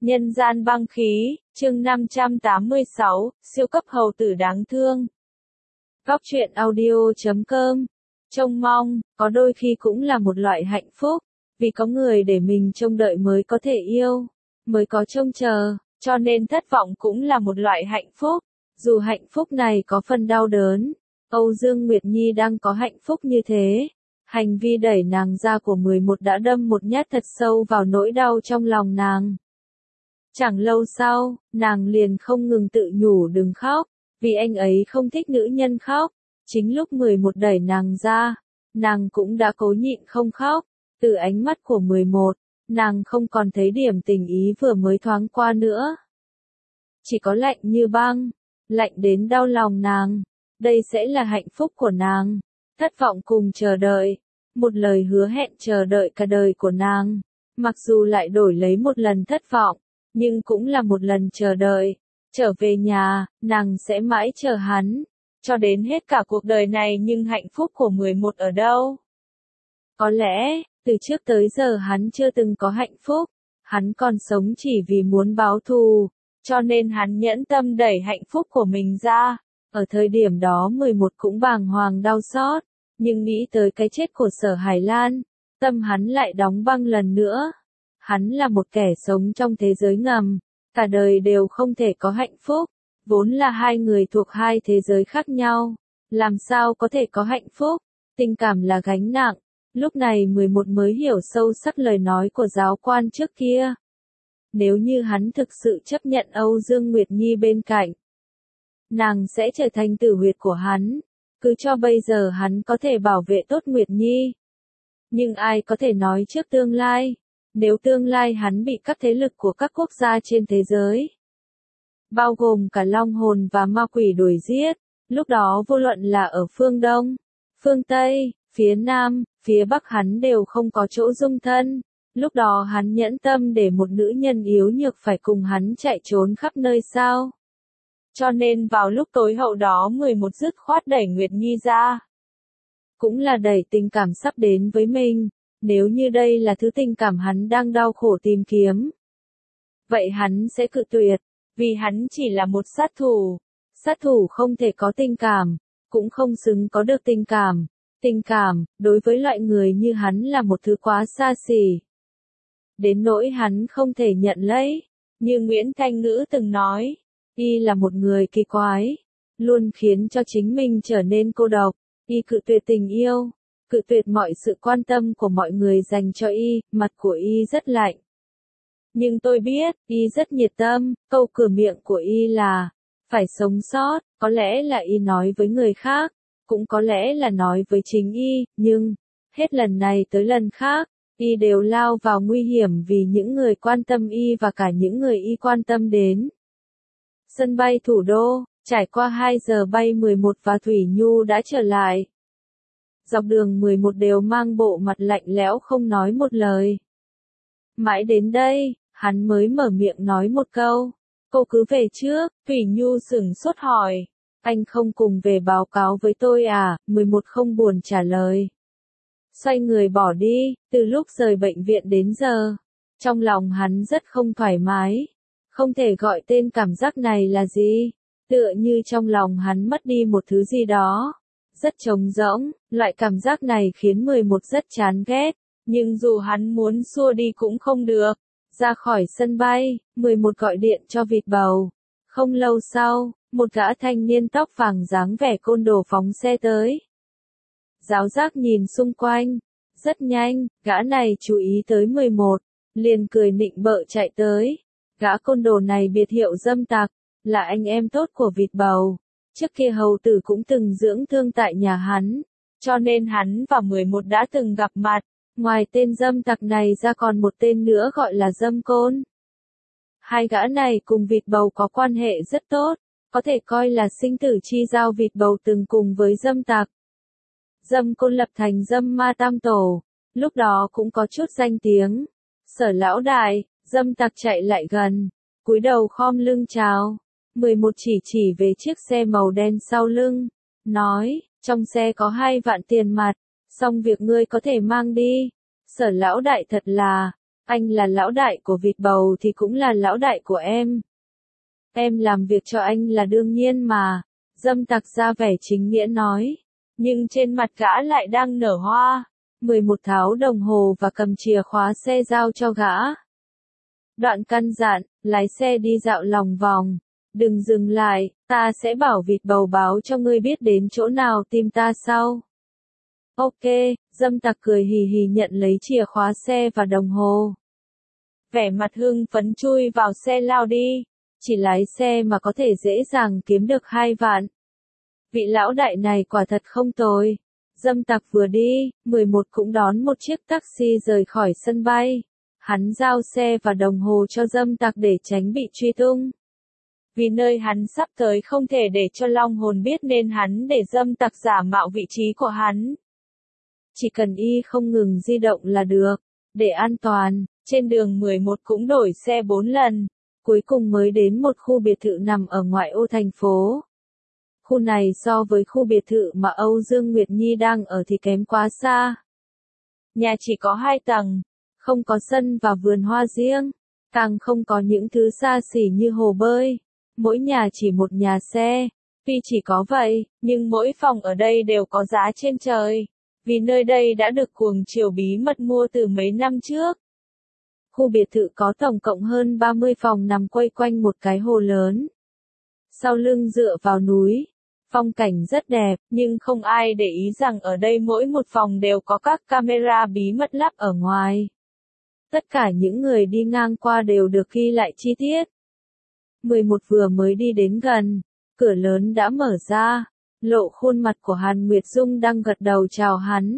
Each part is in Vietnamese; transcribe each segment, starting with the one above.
Nhân gian băng khí, chương 586, siêu cấp hầu tử đáng thương. Góc truyện audio.com. Trông mong, có đôi khi cũng là một loại hạnh phúc, vì có người để mình trông đợi mới có thể yêu, mới có trông chờ, cho nên thất vọng cũng là một loại hạnh phúc. Dù hạnh phúc này có phần đau đớn, Âu Dương Nguyệt Nhi đang có hạnh phúc như thế. Hành vi đẩy nàng ra của 11 đã đâm một nhát thật sâu vào nỗi đau trong lòng nàng. Chẳng lâu sau, nàng liền không ngừng tự nhủ đừng khóc, vì anh ấy không thích nữ nhân khóc. Chính lúc 11 đẩy nàng ra, nàng cũng đã cố nhịn không khóc. Từ ánh mắt của 11, nàng không còn thấy điểm tình ý vừa mới thoáng qua nữa. Chỉ có lạnh như băng, lạnh đến đau lòng nàng. Đây sẽ là hạnh phúc của nàng. Thất vọng cùng chờ đợi. Một lời hứa hẹn chờ đợi cả đời của nàng. Mặc dù lại đổi lấy một lần thất vọng, nhưng cũng là một lần chờ đợi. Trở về nhà, nàng sẽ mãi chờ hắn, cho đến hết cả cuộc đời này. Nhưng hạnh phúc của 11 ở đâu? Có lẽ, từ trước tới giờ hắn chưa từng có hạnh phúc. Hắn còn sống chỉ vì muốn báo thù, cho nên hắn nhẫn tâm đẩy hạnh phúc của mình ra. Ở thời điểm đó 11 cũng bàng hoàng đau xót, nhưng nghĩ tới cái chết của Sở Hải Lan, tâm hắn lại đóng băng lần nữa. Hắn là một kẻ sống trong thế giới ngầm, cả đời đều không thể có hạnh phúc, vốn là hai người thuộc hai thế giới khác nhau, làm sao có thể có hạnh phúc, tình cảm là gánh nặng. Lúc này 11 mới hiểu sâu sắc lời nói của giáo quan trước kia. Nếu như hắn thực sự chấp nhận Âu Dương Nguyệt Nhi bên cạnh, nàng sẽ trở thành tử huyệt của hắn, cứ cho bây giờ hắn có thể bảo vệ tốt Nguyệt Nhi. Nhưng ai có thể nói trước tương lai, nếu tương lai hắn bị các thế lực của các quốc gia trên thế giới, bao gồm cả Long Hồn và ma quỷ đuổi giết, lúc đó vô luận là ở phương Đông, phương Tây, phía Nam, phía Bắc hắn đều không có chỗ dung thân. Lúc đó hắn nhẫn tâm để một nữ nhân yếu nhược phải cùng hắn chạy trốn khắp nơi sao? Cho nên vào lúc tối hậu đó 11 dứt khoát đẩy Nguyệt Nhi ra. Cũng là đẩy tình cảm sắp đến với mình, nếu như đây là thứ tình cảm hắn đang đau khổ tìm kiếm. Vậy hắn sẽ cự tuyệt, vì hắn chỉ là một sát thủ không thể có tình cảm, cũng không xứng có được tình cảm. Tình cảm, đối với loại người như hắn là một thứ quá xa xỉ. Đến nỗi hắn không thể nhận lấy, như Nguyễn Thanh Ngữ từng nói. Y là một người kỳ quái, luôn khiến cho chính mình trở nên cô độc. Y cự tuyệt tình yêu, cự tuyệt mọi sự quan tâm của mọi người dành cho Y, mặt của Y rất lạnh. Nhưng tôi biết, Y rất nhiệt tâm, câu cửa miệng của Y là, phải sống sót, có lẽ là Y nói với người khác, cũng có lẽ là nói với chính Y, nhưng, hết lần này tới lần khác, Y đều lao vào nguy hiểm vì những người quan tâm Y và cả những người Y quan tâm đến. Sân bay thủ đô, trải qua 2 giờ bay 11 và Thủy Nhu đã trở lại. Dọc đường 11 đều mang bộ mặt lạnh lẽo không nói một lời. Mãi đến đây, hắn mới mở miệng nói một câu. Cô cứ về trước, Thủy Nhu sửng sốt hỏi. Anh không cùng về báo cáo với tôi à? 11 không buồn trả lời. Xoay người bỏ đi, từ lúc rời bệnh viện đến giờ. Trong lòng hắn rất không thoải mái. Không thể gọi tên cảm giác này là gì, tựa như trong lòng hắn mất đi một thứ gì đó, rất trống rỗng. Loại cảm giác này khiến 11 rất chán ghét, nhưng dù hắn muốn xua đi cũng không được. Ra khỏi sân bay, 11 gọi điện cho vịt bầu. Không lâu sau, một gã thanh niên tóc vàng dáng vẻ côn đồ phóng xe tới. Giáo giác nhìn xung quanh, rất nhanh, gã này chú ý tới 11, liền cười nịnh bợ chạy tới. Gã côn đồ này biệt hiệu Dâm Tặc, là anh em tốt của vịt bầu. Trước kia hầu tử cũng từng dưỡng thương tại nhà hắn, cho nên hắn và 11 đã từng gặp mặt. Ngoài tên Dâm Tặc này ra còn một tên nữa gọi là Dâm Côn. Hai gã này cùng vịt bầu có quan hệ rất tốt, có thể coi là sinh tử chi giao. Vịt bầu từng cùng với Dâm Tặc. Dâm Côn lập thành Dâm Ma Tam Tổ, lúc đó cũng có chút danh tiếng. Sở lão đại. Dâm Tặc chạy lại gần, cúi đầu khom lưng chào. 11 chỉ về chiếc xe màu đen sau lưng, nói, trong xe có 2 vạn tiền mặt, xong việc ngươi có thể mang đi. Sở lão đại thật là, Anh là lão đại của vịt bầu thì cũng là lão đại của em. Em làm việc cho anh là đương nhiên mà. Dâm tặc ra vẻ chính nghĩa nói. Nhưng trên mặt gã lại đang nở hoa. 11 tháo đồng hồ và cầm chìa khóa xe giao cho gã. Đoạn căn dặn, lái xe đi dạo lòng vòng. Đừng dừng lại, ta sẽ bảo vịt bầu báo cho ngươi biết đến chỗ nào tìm ta sau. Ok, dâm tặc cười hì hì nhận lấy chìa khóa xe và đồng hồ. Vẻ mặt hưng phấn chui vào xe lao đi. Chỉ lái xe mà có thể dễ dàng kiếm được 2 vạn. Vị lão đại này quả thật không tồi. Dâm tặc vừa đi, 11 cũng đón một chiếc taxi rời khỏi sân bay. Hắn giao xe và đồng hồ cho dâm tặc để tránh bị truy tung. Vì nơi hắn sắp tới không thể để cho Long Hồn biết nên hắn để dâm tặc giả mạo vị trí của hắn. Chỉ cần y không ngừng di động là được. Để an toàn, trên đường 11 cũng đổi xe 4 lần. Cuối cùng mới đến một khu biệt thự nằm ở ngoại ô thành phố. Khu này so với khu biệt thự mà Âu Dương Nguyệt Nhi đang ở thì kém quá xa. Nhà chỉ có 2 tầng, không có sân và vườn hoa riêng, càng không có những thứ xa xỉ như hồ bơi. Mỗi nhà chỉ một nhà xe. Tuy chỉ có vậy, nhưng mỗi phòng ở đây đều có giá trên trời. Vì nơi đây đã được cuồng triều bí mật mua từ mấy năm trước. Khu biệt thự có tổng cộng hơn 30 phòng nằm quây quanh một cái hồ lớn. Sau lưng dựa vào núi. Phong cảnh rất đẹp, nhưng không ai để ý rằng ở đây mỗi một phòng đều có các camera bí mật lắp ở ngoài. Tất cả những người đi ngang qua đều được ghi lại chi tiết. 11 vừa mới đi đến gần, cửa lớn đã mở ra, lộ khuôn mặt của Hàn Nguyệt Dung đang gật đầu chào hắn.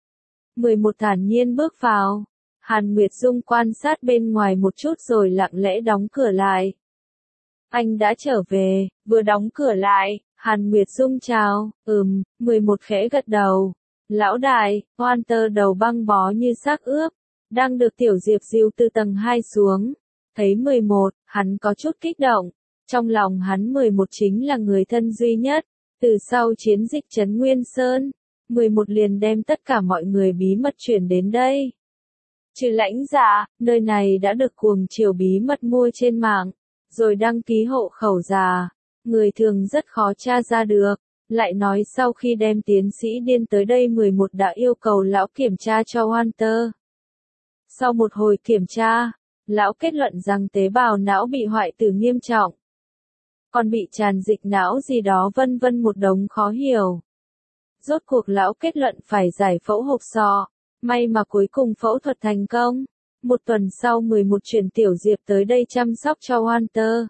11 thản nhiên bước vào, Hàn Nguyệt Dung quan sát bên ngoài một chút rồi lặng lẽ đóng cửa lại. Anh đã trở về, vừa đóng cửa lại, Hàn Nguyệt Dung chào, 11 khẽ gật đầu. Lão đại, Walter đầu băng bó như xác ướp, đang được Tiểu Diệp dìu từ tầng 2 xuống. Thấy 11, hắn có chút kích động. Trong lòng hắn 11 chính là người thân duy nhất. Từ sau chiến dịch Trấn Nguyên Sơn, 11 liền đem tất cả mọi người bí mật chuyển đến đây. Trừ Lãnh Dạ, nơi này đã được cuồng triều bí mật mua trên mạng, rồi đăng ký hộ khẩu giả. Người thường rất khó tra ra được. Lại nói sau khi đem tiến sĩ điên tới đây 11 đã yêu cầu lão kiểm tra cho Walter. Sau một hồi kiểm tra, lão kết luận rằng tế bào não bị hoại tử nghiêm trọng. Còn bị tràn dịch não gì đó vân vân một đống khó hiểu. Rốt cuộc lão kết luận phải giải phẫu hộp sọ. May mà cuối cùng phẫu thuật thành công. Một tuần sau 11 chuyển Tiểu Diệp tới đây chăm sóc cho Walter.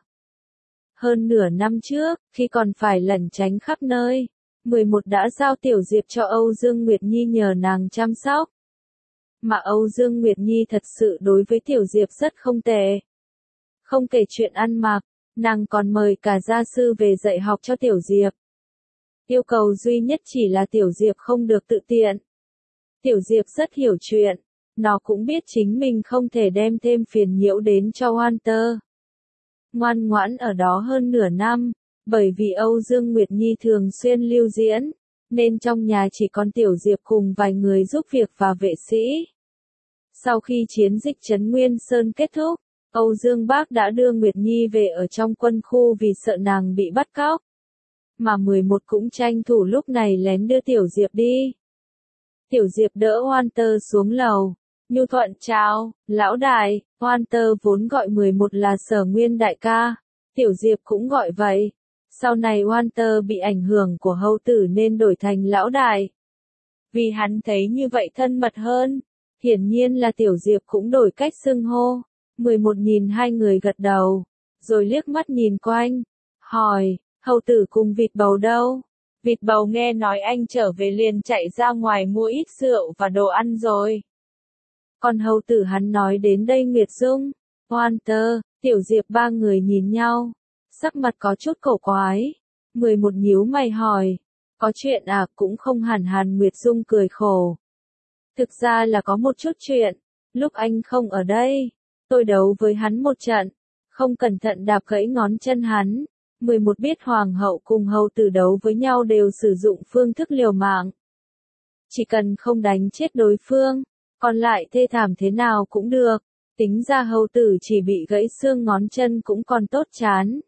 Hơn nửa năm trước, khi còn phải lẩn tránh khắp nơi, 11 đã giao Tiểu Diệp cho Âu Dương Nguyệt Nhi nhờ nàng chăm sóc. Mà Âu Dương Nguyệt Nhi thật sự đối với Tiểu Diệp rất không tệ. Không kể chuyện ăn mặc, nàng còn mời cả gia sư về dạy học cho Tiểu Diệp. Yêu cầu duy nhất chỉ là Tiểu Diệp không được tự tiện. Tiểu Diệp rất hiểu chuyện, nó cũng biết chính mình không thể đem thêm phiền nhiễu đến cho Walter. Ngoan ngoãn ở đó hơn nửa năm, bởi vì Âu Dương Nguyệt Nhi thường xuyên lưu diễn, nên trong nhà chỉ còn Tiểu Diệp cùng vài người giúp việc và vệ sĩ. Sau khi chiến dịch Trấn Nguyên Sơn kết thúc, Âu Dương Bác đã đưa Nguyệt Nhi về ở trong quân khu vì sợ nàng bị bắt cóc. Mà 11 cũng tranh thủ lúc này lén đưa Tiểu Diệp đi. Tiểu Diệp đỡ Walter xuống lầu. Nhu thuận chào, lão đại. Walter vốn gọi 11 là Sở Nguyên đại ca. Tiểu Diệp cũng gọi vậy. Sau này Walter bị ảnh hưởng của hầu tử nên đổi thành lão đại. Vì hắn thấy như vậy thân mật hơn. Hiển nhiên là Tiểu Diệp cũng đổi cách xưng hô. 11 nhìn hai người gật đầu. Rồi liếc mắt nhìn quanh. Hỏi, hầu tử cùng vịt bầu đâu? Vịt bầu nghe nói anh trở về liền chạy ra ngoài mua ít rượu và đồ ăn rồi. Còn hầu tử hắn nói đến đây Nguyệt Dung, Walter, Tiểu Diệp ba người nhìn nhau. Sắc mặt có chút cổ quái. 11 nhíu mày hỏi. Có chuyện à? Cũng không hẳn. Hàn Nguyệt Dung cười khổ. Thực ra là có một chút chuyện. Lúc anh không ở đây, tôi đấu với hắn một trận. Không cẩn thận đạp gãy ngón chân hắn. 11 biết hoàng hậu cùng hầu tử đấu với nhau đều sử dụng phương thức liều mạng. Chỉ cần không đánh chết đối phương, còn lại thê thảm thế nào cũng được. Tính ra hầu tử chỉ bị gãy xương ngón chân cũng còn tốt chán.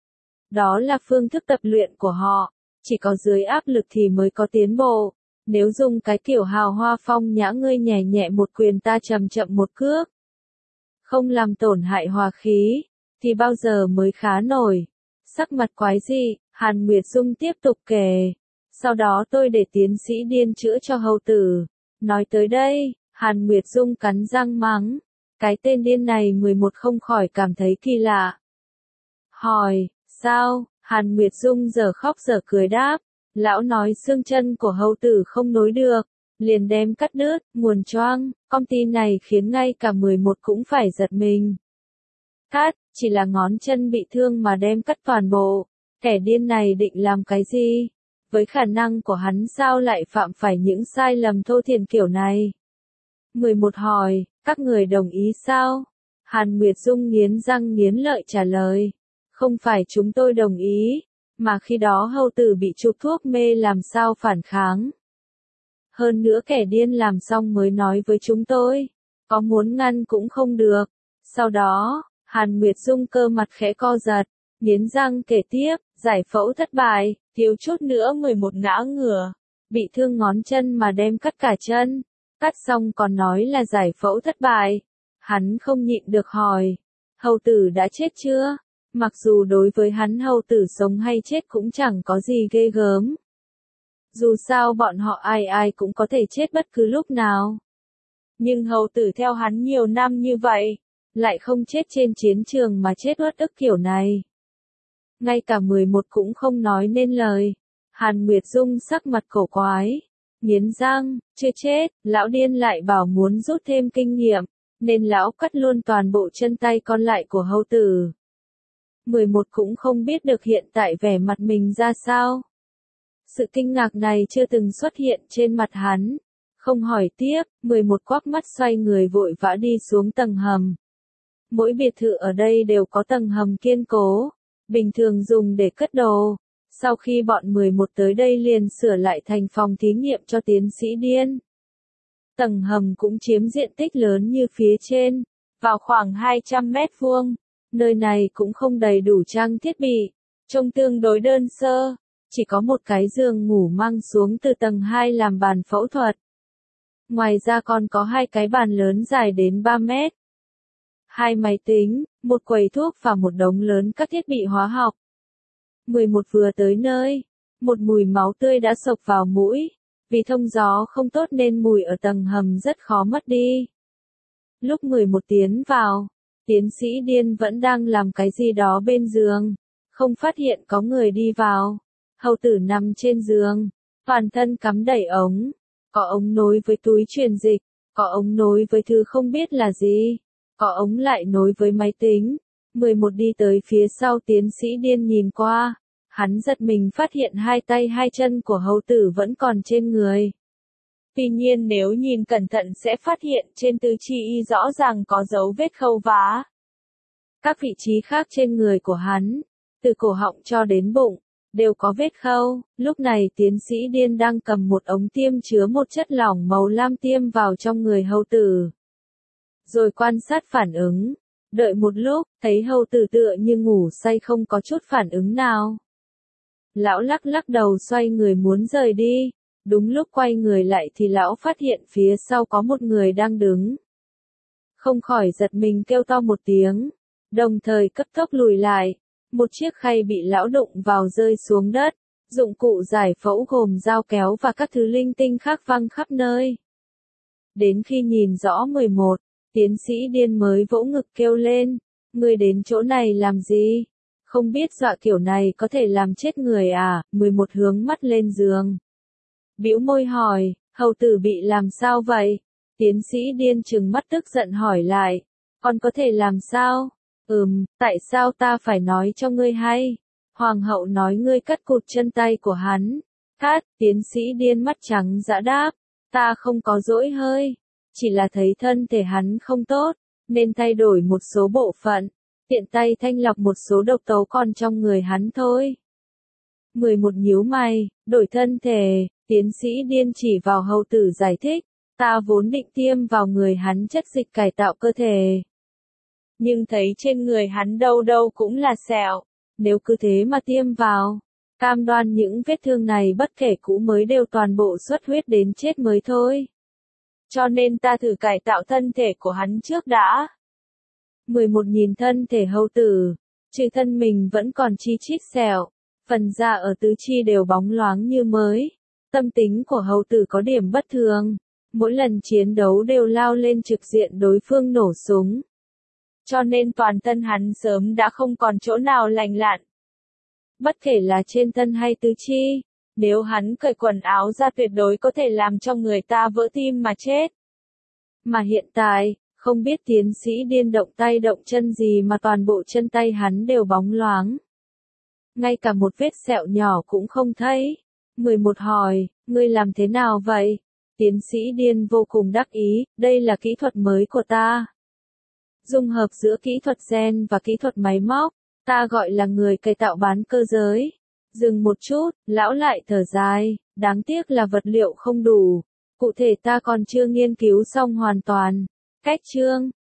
Đó là phương thức tập luyện của họ, chỉ có dưới áp lực thì mới có tiến bộ. Nếu dùng cái kiểu hào hoa phong nhã ngươi nhẹ nhẹ một quyền ta chậm chậm một cước, không làm tổn hại hòa khí, thì bao giờ mới khá nổi. Sắc mặt quái dị, Hàn Nguyệt Dung tiếp tục kể. Sau đó tôi để tiến sĩ điên chữa cho hầu tử. Nói tới đây, Hàn Nguyệt Dung cắn răng mắng. Cái tên điên này 11 không khỏi cảm thấy kỳ lạ. Hỏi, sao? Hàn Nguyệt Dung giờ khóc giờ cười đáp. Lão nói xương chân của hầu tử không nối được, liền đem cắt đứt, nguồn choang. Công ty này khiến ngay cả 11 cũng phải giật mình. Cắt, chỉ là ngón chân bị thương mà đem cắt toàn bộ. Kẻ điên này định làm cái gì? Với khả năng của hắn sao lại phạm phải những sai lầm thô thiển kiểu này? 11 hỏi, các người đồng ý sao? Hàn Nguyệt Dung nghiến răng nghiến lợi trả lời. Không phải chúng tôi đồng ý, mà khi đó hầu tử bị chụp thuốc mê làm sao phản kháng. Hơn nữa kẻ điên làm xong mới nói với chúng tôi, có muốn ngăn cũng không được. Sau đó, Hàn Nguyệt Dung cơ mặt khẽ co giật, nghiến răng kể tiếp, giải phẫu thất bại, thiếu chút nữa 11 ngã ngửa, bị thương ngón chân mà đem cắt cả chân, cắt xong còn nói là giải phẫu thất bại. Hắn không nhịn được hỏi, hầu tử đã chết chưa? Mặc dù đối với hắn hầu tử sống hay chết cũng chẳng có gì ghê gớm. Dù sao bọn họ ai ai cũng có thể chết bất cứ lúc nào. Nhưng hầu tử theo hắn nhiều năm như vậy, lại không chết trên chiến trường mà chết uất ức kiểu này. Ngay cả 11 cũng không nói nên lời. Hàn Nguyệt Dung sắc mặt cổ quái, nghiến răng, chưa chết, lão điên lại bảo muốn rút thêm kinh nghiệm, nên lão cắt luôn toàn bộ chân tay còn lại của hầu tử. 11 cũng không biết được hiện tại vẻ mặt mình ra sao. Sự kinh ngạc này chưa từng xuất hiện trên mặt hắn. Không hỏi tiếp, 11 quắc mắt xoay người vội vã đi xuống tầng hầm. Mỗi biệt thự ở đây đều có tầng hầm kiên cố, bình thường dùng để cất đồ. Sau khi bọn 11 tới đây liền sửa lại thành phòng thí nghiệm cho tiến sĩ điên. Tầng hầm cũng chiếm diện tích lớn như phía trên, vào khoảng 200 mét vuông. Nơi này cũng không đầy đủ trang thiết bị, trông tương đối đơn sơ, chỉ có một cái giường ngủ mang xuống từ tầng 2 làm bàn phẫu thuật. Ngoài ra còn có 2 cái bàn lớn dài đến 3 mét, 2 máy tính, một quầy thuốc và một đống lớn các thiết bị hóa học. 11 vừa tới nơi, một mùi máu tươi đã xộc vào mũi, vì thông gió không tốt nên mùi ở tầng hầm rất khó mất đi. Lúc 11 tiến vào, tiến sĩ điên vẫn đang làm cái gì đó bên giường, không phát hiện có người đi vào. Hầu tử nằm trên giường, toàn thân cắm đầy ống, có ống nối với túi truyền dịch, có ống nối với thứ không biết là gì, có ống lại nối với máy tính. 11 đi tới phía sau tiến sĩ điên nhìn qua, hắn giật mình phát hiện 2 tay 2 chân của hầu tử vẫn còn trên người. Tuy nhiên nếu nhìn cẩn thận sẽ phát hiện trên tứ chi y rõ ràng có dấu vết khâu vá. Các vị trí khác trên người của hắn, từ cổ họng cho đến bụng, đều có vết khâu. Lúc này tiến sĩ điên đang cầm một ống tiêm chứa một chất lỏng màu lam tiêm vào trong người hầu tử. Rồi quan sát phản ứng. Đợi một lúc, thấy hầu tử tựa như ngủ say không có chút phản ứng nào. Lão lắc lắc đầu xoay người muốn rời đi. Đúng lúc quay người lại thì lão phát hiện phía sau có một người đang đứng. Không khỏi giật mình kêu to một tiếng, đồng thời cấp tốc lùi lại. Một chiếc khay bị lão đụng vào rơi xuống đất, dụng cụ giải phẫu gồm dao kéo và các thứ linh tinh khác văng khắp nơi. Đến khi nhìn rõ 11, tiến sĩ điên mới vỗ ngực kêu lên, người đến chỗ này làm gì? Không biết dọa kiểu này có thể làm chết người à? 11 hướng mắt lên giường, bĩu môi hỏi, hầu tử bị làm sao vậy? Tiến sĩ điên trừng mắt tức giận hỏi lại, còn có thể làm sao? Tại sao ta phải nói cho ngươi hay? Hoàng hậu nói ngươi cắt cụt chân tay của hắn. Cắt, tiến sĩ điên mắt trắng dã đáp, ta không có dỗi hơi, chỉ là thấy thân thể hắn không tốt, nên thay đổi một số bộ phận, tiện tay thanh lọc một số độc tố còn trong người hắn thôi. 11 nhíu mày, đổi thân thể, tiến sĩ điên chỉ vào hầu tử giải thích, ta vốn định tiêm vào người hắn chất dịch cải tạo cơ thể, nhưng thấy trên người hắn đâu đâu cũng là sẹo. Nếu cứ thế mà tiêm vào, cam đoan những vết thương này bất kể cũ mới đều toàn bộ xuất huyết đến chết mới thôi. Cho nên ta thử cải tạo thân thể của hắn trước đã. 11 Nhìn thân thể hầu tử, trừ thân mình vẫn còn chi chít sẹo, phần da ở tứ chi đều bóng loáng như mới. Tâm tính của hầu tử có điểm bất thường, mỗi lần chiến đấu đều lao lên trực diện đối phương nổ súng. Cho nên toàn thân hắn sớm đã không còn chỗ nào lành lặn. Bất kể là trên thân hay tứ chi, nếu hắn cởi quần áo ra tuyệt đối có thể làm cho người ta vỡ tim mà chết. Mà hiện tại, không biết tiến sĩ điên động tay động chân gì mà toàn bộ chân tay hắn đều bóng loáng. Ngay cả một vết sẹo nhỏ cũng không thấy. 11 hỏi, ngươi làm thế nào vậy? Tiến sĩ điên vô cùng đắc ý, đây là kỹ thuật mới của ta. Dung hợp giữa kỹ thuật gen và kỹ thuật máy móc, ta gọi là người cải tạo bán cơ giới. Dừng một chút, lão lại thở dài, đáng tiếc là vật liệu không đủ. Cụ thể ta còn chưa nghiên cứu xong hoàn toàn. Cách chương